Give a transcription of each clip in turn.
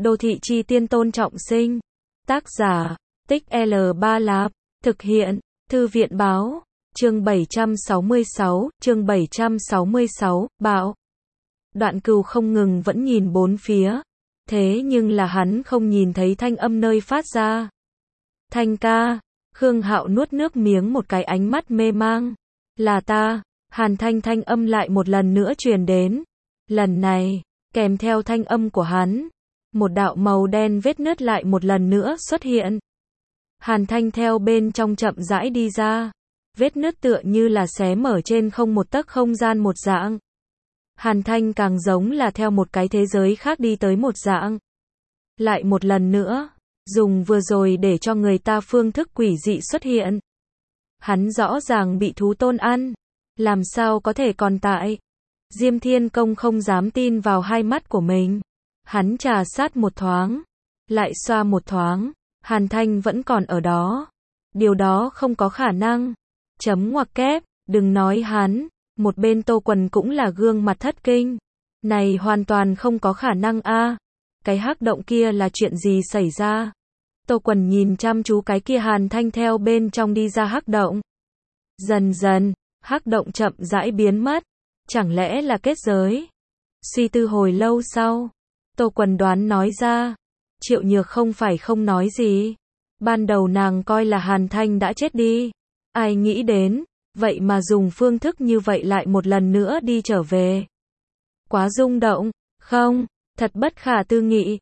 Đô thị chi tiên Tôn Trọng Sinh. Tác giả, Tích L3 Lạp. Thực hiện, Thư viện báo. Chương 766, bạo. Đoạn Cừu không ngừng vẫn nhìn bốn phía. Thế nhưng là hắn không nhìn thấy thanh âm nơi phát ra. Thanh ca. Khương Hạo nuốt nước miếng một cái, ánh mắt mê mang. Là ta. Hàn thanh âm lại một lần nữa truyền đến. Lần này, kèm theo thanh âm của hắn, một đạo màu đen vết nứt lại một lần nữa xuất hiện. Hàn thanh theo bên trong chậm rãi đi ra. Vết nứt tựa như là xé mở trên không một tấc không gian một dạng. Hàn thanh càng giống là theo một cái thế giới khác đi tới một dạng. Lại một lần nữa, dùng vừa rồi để cho người ta phương thức quỷ dị xuất hiện. Hắn rõ ràng bị thú tôn ăn, làm sao có thể còn tại. Diêm Thiên Công không dám tin vào hai mắt của mình. Hắn trà sát một thoáng, lại xoa một thoáng, Hàn thanh vẫn còn ở đó. Điều đó không có khả năng. Chấm ngoặc kép, đừng nói hắn, một bên Tô Quần cũng là gương mặt thất kinh. Này hoàn toàn không có khả năng a. Cái hắc động kia là chuyện gì xảy ra? Tô Quần nhìn chăm chú cái kia Hàn thanh theo bên trong đi ra hắc động. Dần dần, hắc động chậm rãi biến mất. Chẳng lẽ là kết giới? Suy tư hồi lâu sau, Tô Quần đoán nói ra. Triệu Nhược không phải không nói gì. Ban đầu nàng coi là Hàn thanh đã chết đi. Ai nghĩ đến, vậy mà dùng phương thức như vậy lại một lần nữa đi trở về. Quá rung động, không, thật bất khả tư nghị.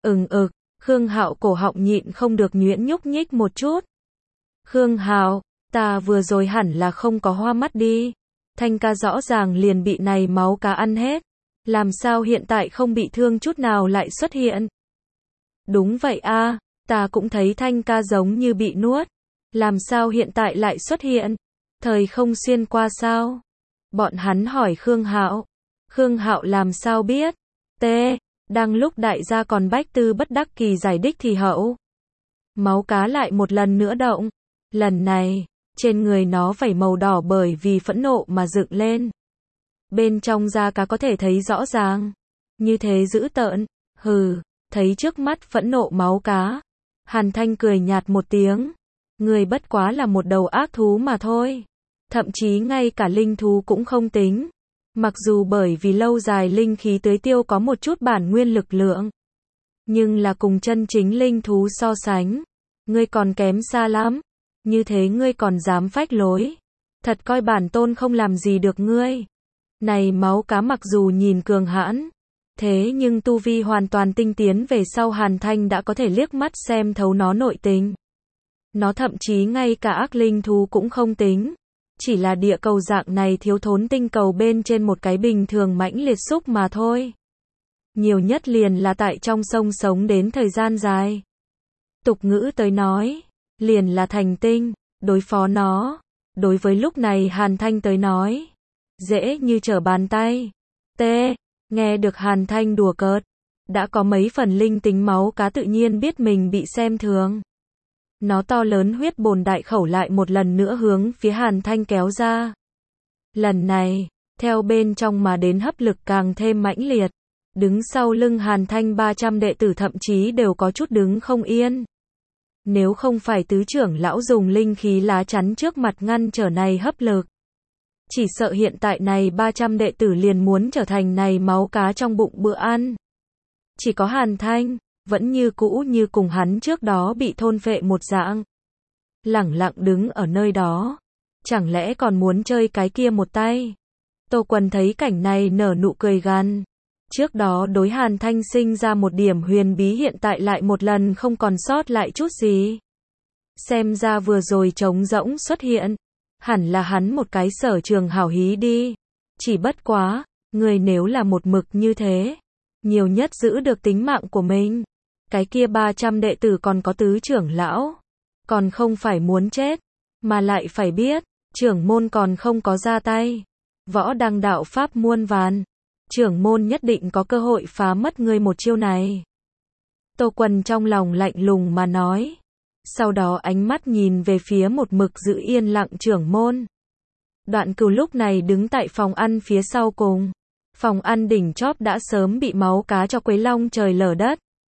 Khương Hạo cổ họng nhịn không được nhuyễn nhúc nhích một chút. Khương Hạo, ta vừa rồi hẳn là không có hoa mắt đi. Thanh ca rõ ràng liền bị này máu cá ăn hết. Làm sao hiện tại không bị thương chút nào lại xuất hiện? Đúng vậy a, ta cũng thấy Thanh ca giống như bị nuốt. Làm sao hiện tại lại xuất hiện? Thời không xuyên qua sao? Bọn hắn hỏi Khương Hạo. Khương Hạo làm sao biết? Đang lúc đại gia còn bách tư bất đắc kỳ giải đích thì hậu. Máu cá lại một lần nữa động. Lần này, trên người nó vảy màu đỏ bởi vì phẫn nộ mà dựng lên. Bên trong da cá có thể thấy rõ ràng. Như thế dữ tợn. Thấy trước mắt phẫn nộ máu cá. Hàn thanh cười nhạt một tiếng. Người bất quá là một đầu ác thú mà thôi. Thậm chí ngay cả linh thú cũng không tính. Mặc dù bởi vì lâu dài linh khí tưới tiêu có một chút bản nguyên lực lượng. Nhưng là cùng chân chính linh thú so sánh. Ngươi còn kém xa lắm. Như thế ngươi còn dám phách lối. Thật coi bản tôn không làm gì được ngươi. Này máu cá mặc dù nhìn cường hãn. Thế nhưng tu vi hoàn toàn tinh tiến về sau Hàn thanh đã có thể liếc mắt xem thấu nó nội tình. Nó thậm chí ngay cả ác linh thú cũng không tính. Chỉ là địa cầu dạng này thiếu thốn tinh cầu bên trên một cái bình thường mãnh liệt xúc mà thôi. Nhiều nhất liền là tại trong sông sống đến thời gian dài. Tục ngữ tới nói, liền là thành tinh, đối phó nó. Đối với lúc này Hàn thanh tới nói, dễ như trở bàn tay. Nghe được Hàn thanh đùa cợt, đã có mấy phần linh tính máu cá tự nhiên biết mình bị xem thường. Nó to lớn huyết bồn đại khẩu lại một lần nữa hướng phía Hàn thanh kéo ra. Lần này, theo bên trong mà đến hấp lực càng thêm mãnh liệt. Đứng sau lưng Hàn thanh 300 đệ tử thậm chí đều có chút đứng không yên. Nếu không phải tứ trưởng lão dùng linh khí lá chắn trước mặt ngăn trở này hấp lực. Chỉ sợ hiện tại này 300 đệ tử liền muốn trở thành này máu cá trong bụng bữa ăn. Chỉ có Hàn thanh, vẫn như cũ như cùng hắn trước đó bị thôn phệ một dạng. Lẳng lặng đứng ở nơi đó. Chẳng lẽ còn muốn chơi cái kia một tay? Tô Quần thấy cảnh này nở nụ cười gằn. Trước đó đối Hàn thanh sinh ra một điểm huyền bí hiện tại lại một lần không còn sót lại chút gì. Xem ra vừa rồi trống rỗng xuất hiện. Hẳn là hắn một cái sở trường hảo hí đi. Chỉ bất quá, người nếu là một mực như thế. Nhiều nhất giữ được tính mạng của mình. Cái kia 300 đệ tử còn có tứ trưởng lão. Còn không phải muốn chết. Mà lại phải biết, trưởng môn còn không có ra tay. Võ đăng đạo pháp muôn vàn. Trưởng môn nhất định có cơ hội phá mất ngươi một chiêu này. Tô Quần trong lòng lạnh lùng mà nói. Sau đó ánh mắt nhìn về phía một mực giữ yên lặng trưởng môn. Đoạn Cừu lúc này đứng tại phòng ăn phía sau cùng. Phòng ăn đỉnh chóp đã sớm bị máu cá cho quấy long trời lở đất.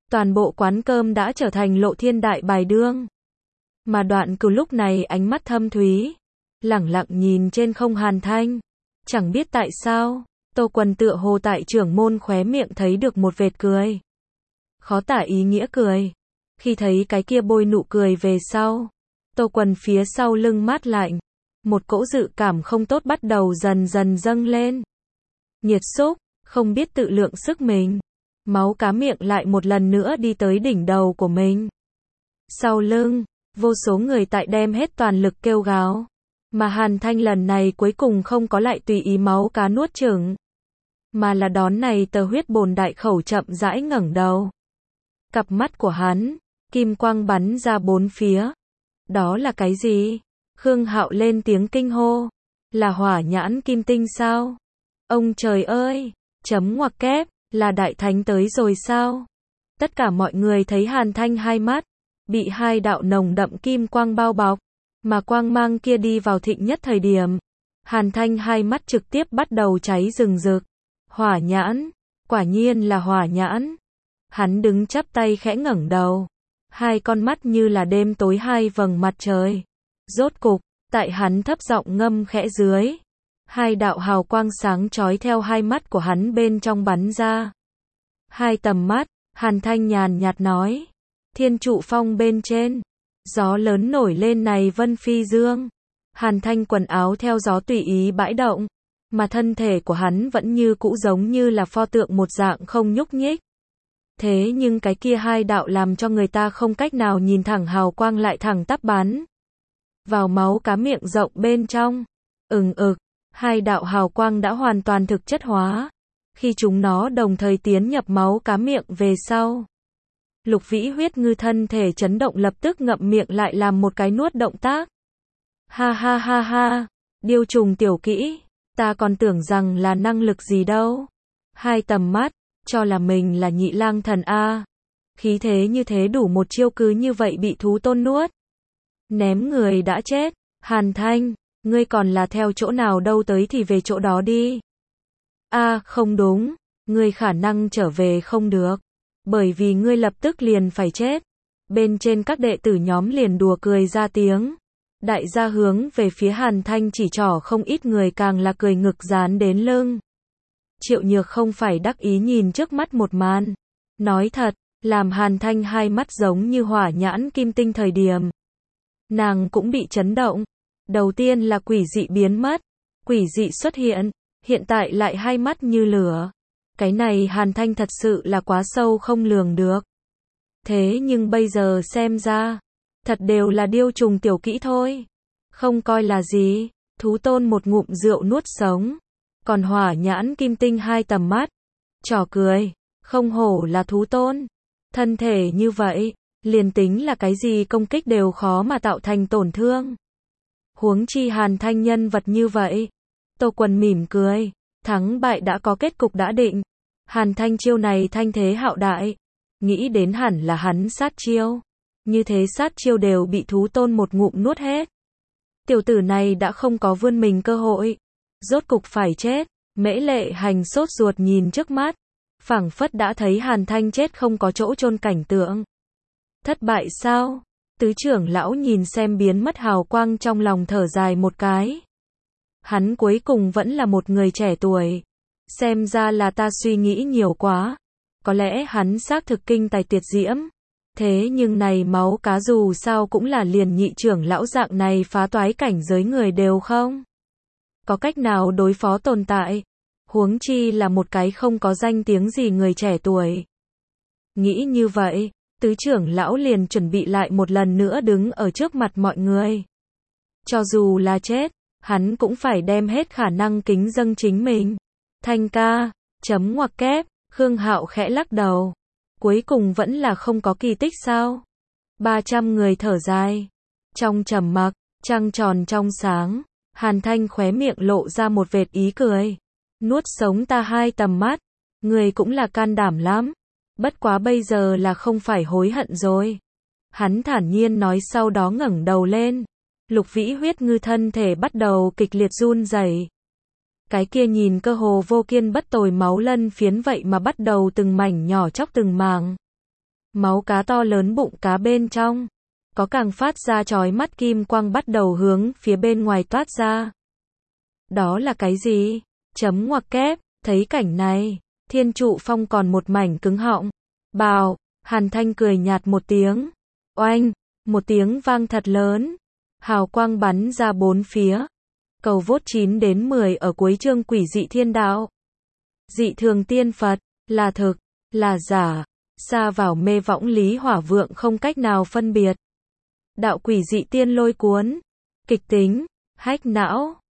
Toàn bộ quán cơm đã trở thành Lộ Thiên đại bài đương. Mà Đoạn Cừu lúc này ánh mắt thâm thúy, lẳng lặng nhìn trên không Hàn Thanh. Chẳng biết tại sao, Tô Quần tựa hồ tại trưởng môn khóe miệng thấy được một vệt cười. Khó tả ý nghĩa cười. Khi thấy cái kia bôi nụ cười về sau, Tô Quần phía sau lưng mát lạnh. Một cỗ dự cảm không tốt bắt đầu dần dần dâng lên. Nhiệt xúc, không biết tự lượng sức mình. Máu cá miệng lại một lần nữa đi tới đỉnh đầu của mình. Sau lưng, vô số người tại đem hết toàn lực kêu gào. Mà Hàn Thanh lần này cuối cùng không có lại tùy ý máu cá nuốt chửng. Mà là đón này tờ huyết bồn đại khẩu chậm rãi ngẩng đầu. Cặp mắt của hắn, kim quang bắn ra bốn phía. Đó là cái gì? Khương Hạo lên tiếng kinh hô. Là hỏa nhãn kim tinh sao? Ông trời ơi! Chấm ngoặc kép, là đại thánh tới rồi sao? Tất cả mọi người thấy Hàn Thanh hai mắt, bị hai đạo nồng đậm kim quang bao bọc. Mà quang mang kia đi vào thịnh nhất thời điểm. Hàn Thanh hai mắt trực tiếp bắt đầu cháy rừng rực. Hỏa nhãn, quả nhiên là hỏa nhãn. Hắn đứng chắp tay khẽ ngẩng đầu. Hai con mắt như là đêm tối hai vầng mặt trời. Rốt cục, tại hắn thấp giọng ngâm khẽ dưới. Hai đạo hào quang sáng chói theo hai mắt của hắn bên trong bắn ra. Hai tầm mắt, Hàn Thanh nhàn nhạt nói. Thiên trụ phong bên trên. Gió lớn nổi lên này vân phi dương. Hàn Thanh quần áo theo gió tùy ý bãi động. Mà thân thể của hắn vẫn như cũ giống như là pho tượng một dạng không nhúc nhích. Thế nhưng cái kia hai đạo làm cho người ta không cách nào nhìn thẳng hào quang lại thẳng tắp bắn vào máu cá miệng rộng bên trong. Hai đạo hào quang đã hoàn toàn thực chất hóa. Khi chúng nó đồng thời tiến nhập máu cá miệng về sau. Lục Vĩ Huyết Ngư thân thể chấn động lập tức ngậm miệng lại làm một cái nuốt động tác. Ha ha ha ha, điêu trùng tiểu kỹ, ta còn tưởng rằng là năng lực gì đâu. Hai tầm mắt, cho là mình là nhị lang thần A. Khí thế như thế đủ một chiêu cứ như vậy bị thú tôn nuốt. Ném người đã chết, Hàn Thanh, ngươi còn là theo chỗ nào đâu tới thì về chỗ đó đi. Không đúng, ngươi khả năng trở về không được. Bởi vì ngươi lập tức liền phải chết. Bên trên các đệ tử nhóm liền đùa cười ra tiếng. Đại gia hướng về phía Hàn Thanh chỉ trỏ không ít người càng là cười ngực dán đến lưng. Triệu Nhược không phải đắc ý nhìn trước mắt một màn. Nói thật, làm Hàn Thanh hai mắt giống như hỏa nhãn kim tinh thời điểm. Nàng cũng bị chấn động. Đầu tiên là quỷ dị biến mất. Quỷ dị xuất hiện. Hiện tại lại hai mắt như lửa. Cái này Hàn Thanh thật sự là quá sâu không lường được. Thế nhưng bây giờ xem ra, thật đều là điêu trùng tiểu kỹ thôi. Không coi là gì, thú tôn một ngụm rượu nuốt sống. Còn hỏa nhãn kim tinh hai tầm mắt. Trò cười, không hổ là thú tôn. Thân thể như vậy, liền tính là cái gì công kích đều khó mà tạo thành tổn thương. Huống chi Hàn Thanh nhân vật như vậy. Tô Quần mỉm cười. Thắng bại đã có kết cục đã định. Hàn Thanh chiêu này thanh thế hạo đại. Nghĩ đến hẳn là hắn sát chiêu. Như thế sát chiêu đều bị thú tôn một ngụm nuốt hết. Tiểu tử này đã không có vươn mình cơ hội. Rốt cục phải chết. Mễ Lệ Hành sốt ruột nhìn trước mắt. Phảng phất đã thấy Hàn Thanh chết không có chỗ chôn cảnh tượng. Thất bại sao? Tứ trưởng lão nhìn xem biến mất hào quang trong lòng thở dài một cái. Hắn cuối cùng vẫn là một người trẻ tuổi. Xem ra là ta suy nghĩ nhiều quá. Có lẽ hắn xác thực kinh tài tuyệt diễm. Thế nhưng này máu cá dù sao cũng là liền nhị trưởng lão dạng này phá toái cảnh giới người đều không có cách nào đối phó tồn tại. Huống chi là một cái không có danh tiếng gì người trẻ tuổi. Nghĩ như vậy, tứ trưởng lão liền chuẩn bị lại một lần nữa đứng ở trước mặt mọi người. Cho dù là chết, hắn cũng phải đem hết khả năng kính dâng chính mình. Thanh ca, chấm ngoặc kép, Khương Hạo khẽ lắc đầu. Cuối cùng vẫn là không có kỳ tích sao? 300 người thở dài. Trong trầm mặc, trăng tròn trong sáng, Hàn Thanh khóe miệng lộ ra một vệt ý cười. Nuốt sống ta hai tầm mắt, người cũng là can đảm lắm. Bất quá bây giờ là không phải hối hận rồi. Hắn thản nhiên nói sau đó ngẩng đầu lên. Lục Vĩ Huyết Ngư thân thể bắt đầu kịch liệt run rẩy. Cái kia nhìn cơ hồ vô kiên bất tồi máu lân phiến vậy mà bắt đầu từng mảnh nhỏ chóc từng mảng. Máu cá to lớn bụng cá bên trong. Có càng phát ra chói mắt kim quang bắt đầu hướng phía bên ngoài toát ra. Đó là cái gì? Chấm ngoặc kép, thấy cảnh này, Thiên Trụ Phong còn một mảnh cứng họng. Bào, Hàn Thanh cười nhạt một tiếng. Oanh, một tiếng vang thật lớn. Hào quang bắn ra bốn phía. Cầu vốt 9 đến 10 ở cuối chương Quỷ dị thiên đạo. Dị thường tiên Phật, là thực, là giả, xa vào mê võng Lý Hỏa Vượng không cách nào phân biệt. Đạo quỷ dị tiên lôi cuốn, kịch tính, hách não.